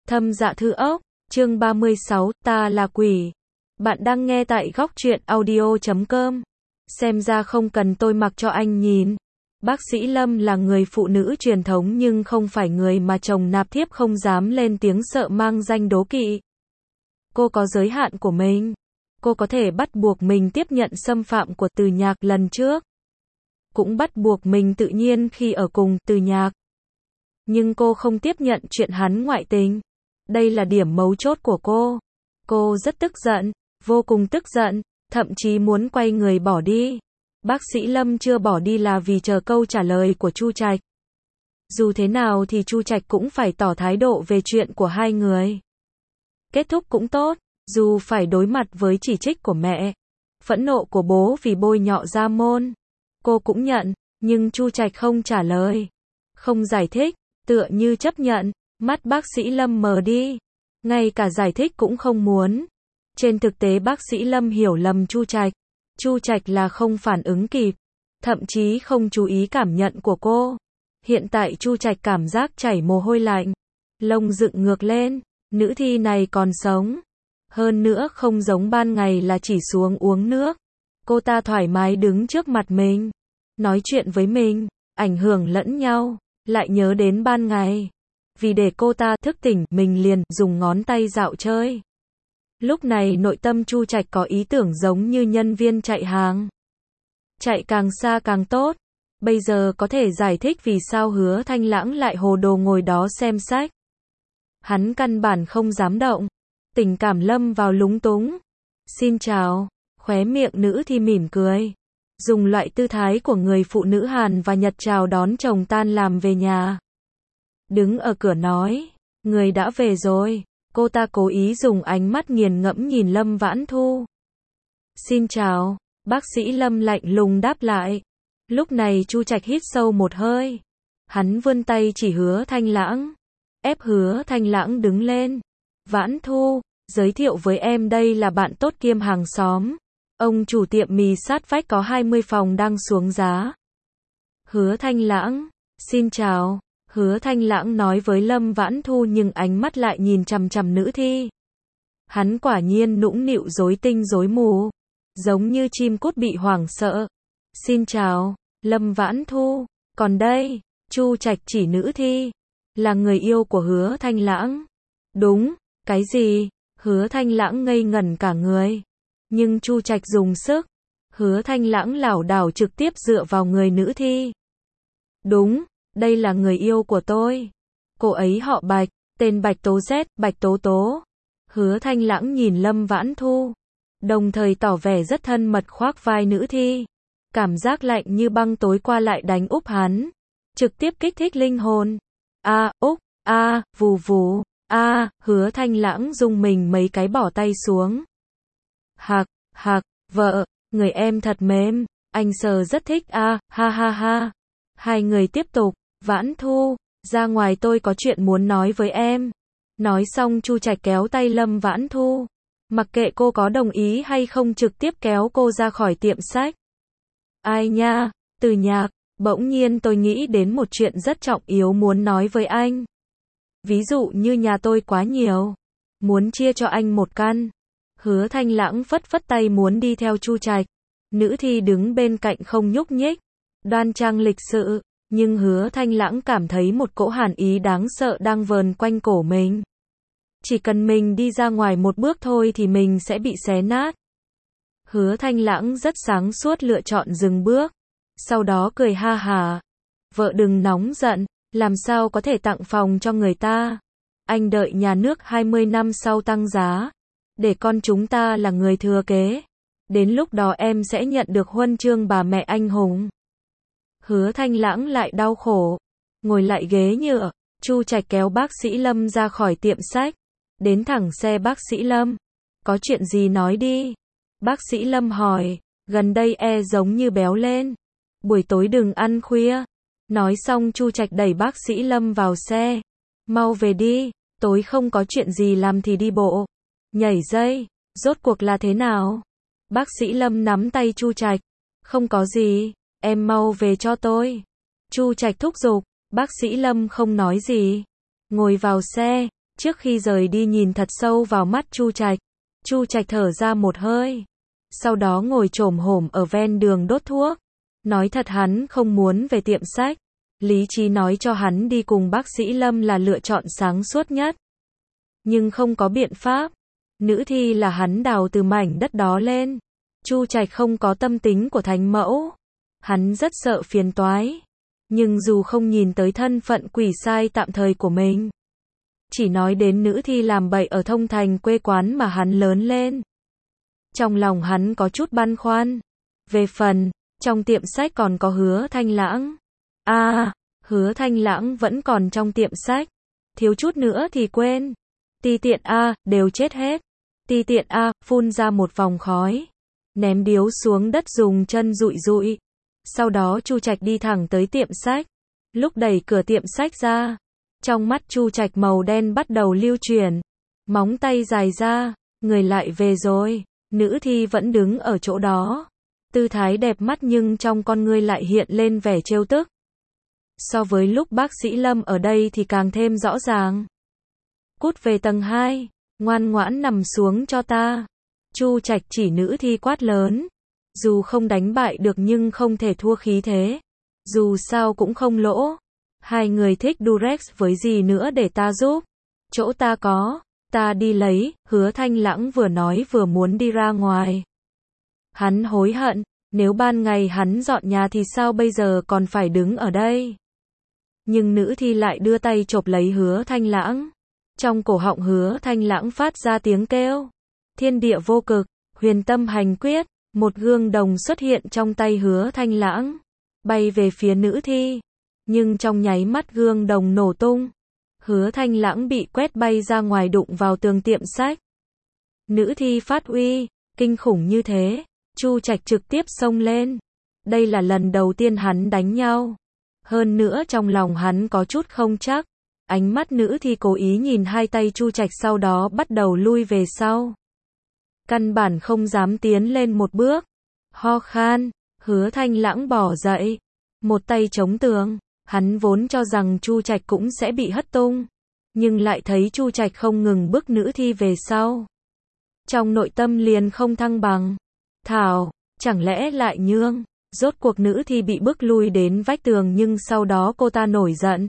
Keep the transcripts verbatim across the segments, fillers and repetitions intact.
Thâm Dạ Thư Ốc, chương ba mươi sáu, ta là quỷ. Bạn đang nghe tại góc truyện audio chấm com. Xem ra không cần tôi mặc cho anh nhìn. Bác sĩ Lâm là người phụ nữ truyền thống nhưng không phải người mà chồng nạp thiếp không dám lên tiếng sợ mang danh đố kỵ. Cô có giới hạn của mình. Cô có thể bắt buộc mình tiếp nhận xâm phạm của Từ Nhạc lần trước. Cũng bắt buộc mình tự nhiên khi ở cùng Từ Nhạc. Nhưng cô không tiếp nhận chuyện hắn ngoại tình. Đây là điểm mấu chốt của cô. Cô rất tức giận, vô cùng tức giận, thậm chí muốn quay người bỏ đi. Bác sĩ Lâm chưa bỏ đi là vì chờ câu trả lời của Chu Trạch. Dù thế nào thì Chu Trạch cũng phải tỏ thái độ về chuyện của hai người. Kết thúc cũng tốt, dù phải đối mặt với chỉ trích của mẹ, phẫn nộ của bố vì bôi nhọ Gia Môn. Cô cũng nhận, nhưng Chu Trạch không trả lời, không giải thích, tựa như chấp nhận. Mắt bác sĩ Lâm mờ đi, ngay cả giải thích cũng không muốn. Trên thực tế bác sĩ Lâm hiểu lầm Chu Trạch. Chu Trạch là không phản ứng kịp, thậm chí không chú ý cảm nhận của cô. Hiện tại Chu Trạch cảm giác chảy mồ hôi lạnh, lông dựng ngược lên, nữ thi này còn sống. Hơn nữa không giống ban ngày là chỉ xuống uống nước. Cô ta thoải mái đứng trước mặt mình, nói chuyện với mình, ảnh hưởng lẫn nhau, lại nhớ đến ban ngày. Vì để cô ta thức tỉnh, mình liền dùng ngón tay dạo chơi. Lúc này nội tâm Chu Trạch có ý tưởng giống như nhân viên chạy hàng. Chạy càng xa càng tốt. Bây giờ có thể giải thích vì sao Hứa Thanh Lãng lại hồ đồ ngồi đó xem sách. Hắn căn bản không dám động. Tình cảm lâm vào lúng túng. Xin chào. Khóe miệng nữ thì mỉm cười. Dùng loại tư thái của người phụ nữ Hàn và Nhật chào đón chồng tan làm về nhà. Đứng ở cửa nói, người đã về rồi. Cô ta cố ý dùng ánh mắt nghiền ngẫm nhìn Lâm Vãn Thu. Xin chào, bác sĩ Lâm lạnh lùng đáp lại. Lúc này Chu Trạch hít sâu một hơi. Hắn vươn tay chỉ Hứa Thanh Lãng. Ép Hứa Thanh Lãng đứng lên. Vãn Thu, giới thiệu với em đây là bạn tốt kiêm hàng xóm. Ông chủ tiệm mì sát vách có hai mươi phòng đang xuống giá. Hứa Thanh Lãng, xin chào. Hứa Thanh Lãng nói với Lâm Vãn Thu nhưng ánh mắt lại nhìn chằm chằm nữ thi. Hắn quả nhiên nũng nịu rối tinh rối mù, giống như chim cút bị hoảng sợ. Xin chào, Lâm Vãn Thu, còn đây, Chu Trạch chỉ nữ thi, là người yêu của Hứa Thanh Lãng. Đúng, cái gì? Hứa Thanh Lãng ngây ngẩn cả người. Nhưng Chu Trạch dùng sức, Hứa Thanh Lãng lảo đảo trực tiếp dựa vào người nữ thi. Đúng. Đây là người yêu của tôi. Cô ấy họ Bạch, tên Bạch Tố Z, Bạch Tố Tố. Hứa Thanh Lãng nhìn Lâm Vãn Thu, đồng thời tỏ vẻ rất thân mật khoác vai nữ thi. Cảm giác lạnh như băng tối qua lại đánh úp hắn, trực tiếp kích thích linh hồn. A, à, úp, a, à, vù vù, a, à, Hứa Thanh Lãng rung mình mấy cái bỏ tay xuống. Hạc, hạc, vợ, người em thật mềm, anh sờ rất thích a, à, ha ha ha. Hai người tiếp tục. Vãn Thu, ra ngoài tôi có chuyện muốn nói với em. Nói xong Chu Trạch kéo tay Lâm Vãn Thu. Mặc kệ cô có đồng ý hay không trực tiếp kéo cô ra khỏi tiệm sách. Ai nha, Từ Nhạc, bỗng nhiên tôi nghĩ đến một chuyện rất trọng yếu muốn nói với anh. Ví dụ như nhà tôi quá nhiều, muốn chia cho anh một căn. Hứa Thanh Lãng phất phất tay muốn đi theo Chu Trạch. Nữ thi đứng bên cạnh không nhúc nhích, đoan trang lịch sự. Nhưng Hứa Thanh Lãng cảm thấy một cỗ hàn ý đáng sợ đang vờn quanh cổ mình. Chỉ cần mình đi ra ngoài một bước thôi thì mình sẽ bị xé nát. Hứa Thanh Lãng rất sáng suốt lựa chọn dừng bước. Sau đó cười ha hả. Vợ đừng nóng giận, làm sao có thể tặng phòng cho người ta. Anh đợi nhà nước hai mươi năm sau tăng giá. Để con chúng ta là người thừa kế. Đến lúc đó em sẽ nhận được huân chương bà mẹ anh hùng. Hứa Thanh Lãng lại đau khổ, ngồi lại ghế nhựa. Chu Trạch kéo bác sĩ Lâm ra khỏi tiệm sách, đến thẳng xe bác sĩ Lâm. Có chuyện gì nói đi. Bác sĩ Lâm hỏi, gần đây e giống như béo lên. Buổi tối đừng ăn khuya. Nói xong Chu Trạch đẩy bác sĩ Lâm vào xe. Mau về đi, tối không có chuyện gì làm thì đi bộ. Nhảy dây, rốt cuộc là thế nào? Bác sĩ Lâm nắm tay Chu Trạch. Không có gì. Em mau về cho tôi. Chu Trạch thúc giục, bác sĩ Lâm không nói gì. Ngồi vào xe, Trước khi rời đi nhìn thật sâu vào mắt Chu Trạch. Chu Trạch thở ra một hơi. Sau đó ngồi chồm hổm ở ven đường đốt thuốc. Nói thật hắn không muốn về tiệm sách. Lý trí nói cho hắn đi cùng bác sĩ Lâm là lựa chọn sáng suốt nhất. Nhưng không có biện pháp. Nữ thi là hắn đào từ mảnh đất đó lên. Chu Trạch không có tâm tính của thánh mẫu. Hắn rất sợ phiền toái. Nhưng dù không nhìn tới thân phận quỷ sai tạm thời của mình. Chỉ nói đến nữ thi làm bậy ở Thông Thành quê quán mà hắn lớn lên. Trong lòng hắn có chút băn khoăn. Về phần, trong tiệm sách còn có Hứa Thanh Lãng. À, Hứa Thanh Lãng vẫn còn trong tiệm sách. Thiếu chút nữa thì quên. Ti tiện A, đều chết hết. Ti tiện A, phun ra một vòng khói. Ném điếu xuống đất dùng chân dụi dụi. Sau đó Chu Trạch đi thẳng tới tiệm sách. Lúc đẩy cửa tiệm sách ra. Trong mắt Chu Trạch màu đen bắt đầu lưu chuyển. Móng tay dài ra. Người lại về rồi. Nữ thi vẫn đứng ở chỗ đó. Tư thái đẹp mắt nhưng trong con ngươi lại hiện lên vẻ trêu tức. So với lúc bác sĩ Lâm ở đây thì càng thêm rõ ràng. Cút về tầng hai. Ngoan ngoãn nằm xuống cho ta. Chu Trạch chỉ nữ thi quát lớn. Dù không đánh bại được nhưng không thể thua khí thế. Dù sao cũng không lỗ. Hai người thích Durex với gì nữa để ta giúp. Chỗ ta có. Ta đi lấy. Hứa Thanh Lãng vừa nói vừa muốn đi ra ngoài. Hắn hối hận. Nếu ban ngày hắn dọn nhà thì sao bây giờ còn phải đứng ở đây. Nhưng nữ thi lại đưa tay chộp lấy Hứa Thanh Lãng. Trong cổ họng Hứa Thanh Lãng phát ra tiếng kêu. Thiên địa vô cực. Huyền tâm hành quyết. Một gương đồng xuất hiện trong tay Hứa Thanh Lãng. Bay về phía nữ thi. Nhưng trong nháy mắt gương đồng nổ tung. Hứa Thanh Lãng bị quét bay ra ngoài đụng vào tường tiệm sách. Nữ thi phát uy. Kinh khủng như thế. Chu Trạch trực tiếp xông lên. Đây là lần đầu tiên hắn đánh nhau. Hơn nữa trong lòng hắn có chút không chắc. Ánh mắt nữ thi cố ý nhìn hai tay Chu Trạch sau đó bắt đầu lui về sau. Căn bản không dám tiến lên một bước. Ho khan. Hứa Thanh Lãng bỏ dậy. Một tay chống tường. Hắn vốn cho rằng Chu Trạch cũng sẽ bị hất tung. Nhưng lại thấy Chu Trạch không ngừng bước nữ thi về sau. Trong nội tâm liền không thăng bằng. Thảo, chẳng lẽ lại nhương. Rốt cuộc nữ thi bị bước lui đến vách tường nhưng sau đó cô ta nổi giận.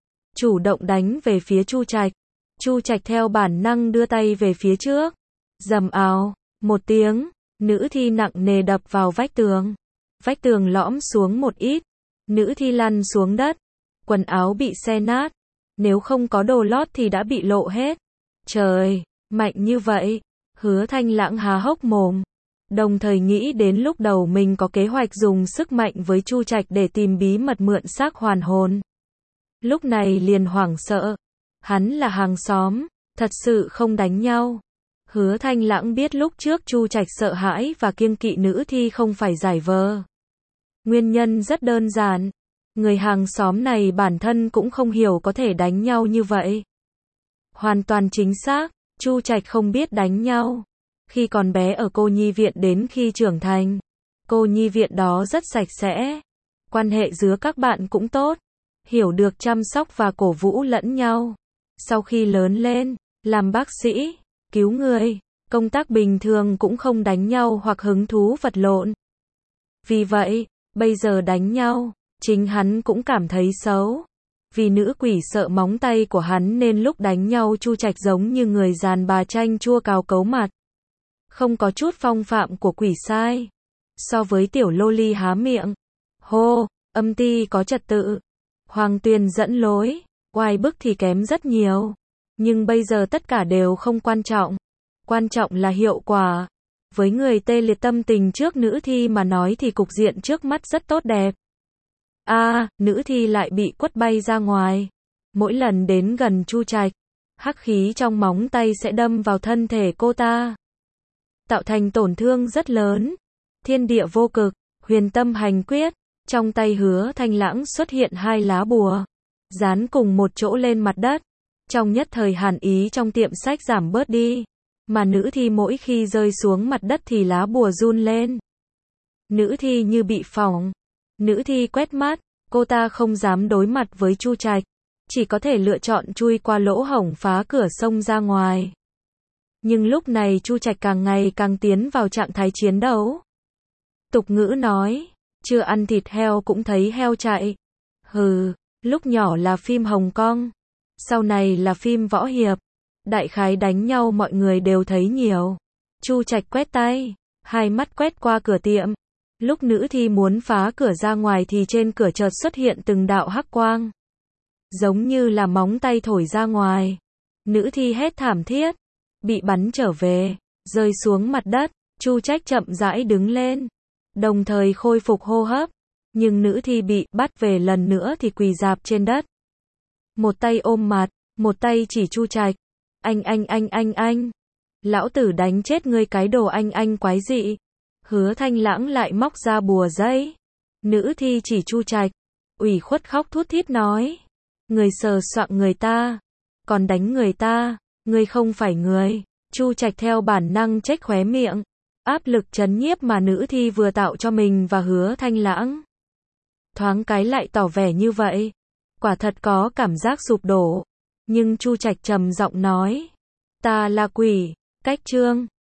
Chủ động đánh về phía Chu Trạch. Chu Trạch theo bản năng đưa tay về phía trước. Rầm ào, một tiếng, nữ thi nặng nề đập vào vách tường. Vách tường lõm xuống một ít. Nữ thi lăn xuống đất. Quần áo bị xé nát. Nếu không có đồ lót thì đã bị lộ hết. Trời, mạnh như vậy. Hứa Thanh Lãng há hốc mồm. Đồng thời nghĩ đến lúc đầu mình có kế hoạch dùng sức mạnh với Chu Trạch để tìm bí mật mượn xác hoàn hồn. Lúc này liền hoảng sợ. Hắn là hàng xóm, thật sự không đánh nhau. Hứa Thanh Lãng biết lúc trước Chu Trạch sợ hãi và kiêng kỵ nữ thi không phải giải vờ. Nguyên nhân rất đơn giản. Người hàng xóm này bản thân cũng không hiểu có thể đánh nhau như vậy. Hoàn toàn chính xác, Chu Trạch không biết đánh nhau. Khi còn bé ở cô nhi viện đến khi trưởng thành. Cô nhi viện đó rất sạch sẽ. Quan hệ giữa các bạn cũng tốt. Hiểu được chăm sóc và cổ vũ lẫn nhau. Sau khi lớn lên, làm bác sĩ, cứu người, công tác bình thường cũng không đánh nhau hoặc hứng thú vật lộn. Vì vậy, bây giờ đánh nhau, chính hắn cũng cảm thấy xấu. Vì nữ quỷ sợ móng tay của hắn nên lúc đánh nhau Chu Trạch giống như người dàn bà chanh chua cào cấu mặt. Không có chút phong phạm của quỷ sai. So với tiểu loli há miệng. Hô, âm ti có trật tự. Hoàng Tuyền dẫn lối. Oai bức thì kém rất nhiều. Nhưng bây giờ tất cả đều không quan trọng. Quan trọng là hiệu quả. Với người tê liệt tâm tình trước nữ thi mà nói thì cục diện trước mắt rất tốt đẹp. A, à, nữ thi lại bị quất bay ra ngoài. Mỗi lần đến gần Chu Trạch, hắc khí trong móng tay sẽ đâm vào thân thể cô ta. Tạo thành tổn thương rất lớn. Thiên địa vô cực, huyền tâm hành quyết. Trong tay Hứa Thanh Lãng xuất hiện hai lá bùa. Dán cùng một chỗ lên mặt đất. Trong nhất thời hàn ý trong tiệm sách giảm bớt đi. Mà nữ thi mỗi khi rơi xuống mặt đất thì lá bùa run lên. Nữ thi như bị phỏng. Nữ thi quét mắt. Cô ta không dám đối mặt với Chu Trạch. chỉ có thể lựa chọn chui qua lỗ hổng phá cửa xông ra ngoài. Nhưng lúc này Chu Trạch càng ngày càng tiến vào trạng thái chiến đấu. Tục ngữ nói, chưa ăn thịt heo cũng thấy heo chạy. Hừ, lúc nhỏ là phim Hồng Kông, sau này là phim võ hiệp. Đại khái đánh nhau mọi người đều thấy nhiều. Chu Trạch quét tay, hai mắt quét qua cửa tiệm. Lúc nữ thi muốn phá cửa ra ngoài thì trên cửa chợt xuất hiện từng đạo hắc quang. Giống như là móng tay thổi ra ngoài. Nữ thi hét thảm thiết, bị bắn trở về, rơi xuống mặt đất. Chu Trạch chậm rãi đứng lên, đồng thời khôi phục hô hấp. Nhưng nữ thi bị bắt về lần nữa thì quỳ rạp trên đất. Một tay ôm mặt, một tay chỉ Chu Trạch. Anh anh anh anh anh. Lão tử đánh chết ngươi cái đồ anh anh quái dị. Hứa Thanh Lãng lại móc ra bùa giấy. Nữ thi chỉ Chu Trạch, ủy khuất khóc thút thít nói. Người sờ soạng người ta, còn đánh người ta, ngươi không phải người. Chu Trạch theo bản năng chếch khóe miệng. Áp lực trấn nhiếp mà nữ thi vừa tạo cho mình và Hứa Thanh Lãng. Thoáng cái lại tỏ vẻ như vậy. Quả thật có cảm giác sụp đổ. Nhưng Chu Trạch trầm giọng nói. Ta là quỷ, cách chương.